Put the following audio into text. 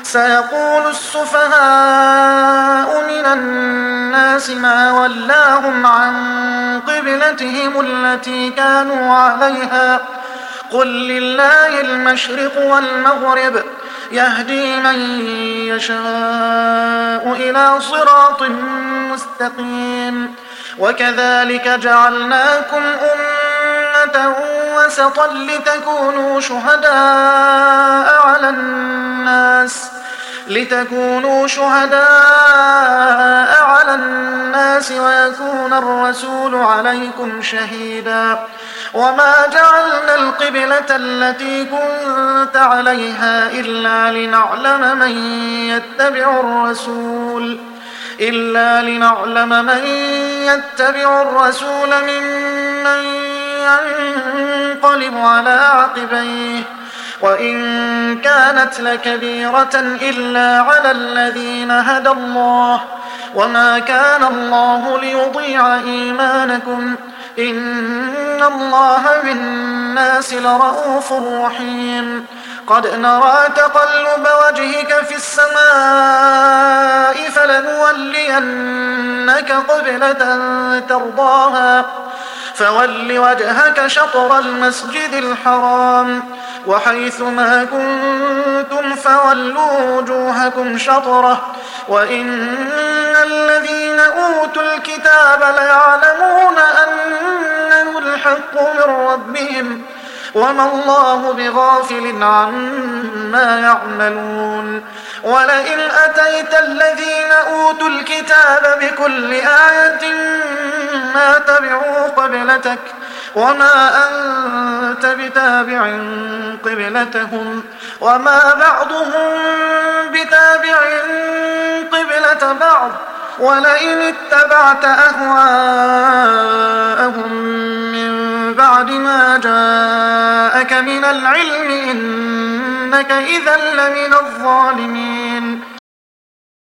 سيقول السفهاء من الناس ما ولاهم عن قبلتهم التي كانوا عليها قل لله المشرق والمغرب يهدي من يشاء إلى صراط مستقيم وكذلك جعلناكم أمة وسطا لتكونوا شهداء على الناس ويكون الرسول عليكم شهيدا وما جعلنا القبلة التي كنت عليها إلا لنعلم من يتبع الرسول ممن ينقلب على عقبيه وإن كانت لكبيرة إلا على الذين هدى الله وما كان الله ليضيع إيمانكم إن الله بالناس لرءوف رحيم قد نرى تقلب وجهك في السماء فلنولينك قبلة ترضاها فول وجهك شطر المسجد الحرام وحيث ما كنتم فولوا وجوهكم شطره وإن الذين أوتوا الكتاب ليعلمون أنه الحق من ربهم وما الله بغافل عما يعملون ولئن أتيت الذين أوتوا الكتاب بكل آية ما تبعوا قبلتك وما أنت بتابع قبلتهم وما بعضهم بتابع قبلة بعض ولئن اتبعت أهواءهم من بعد ما جاءك من العلم إنك إذا لمن الظالمين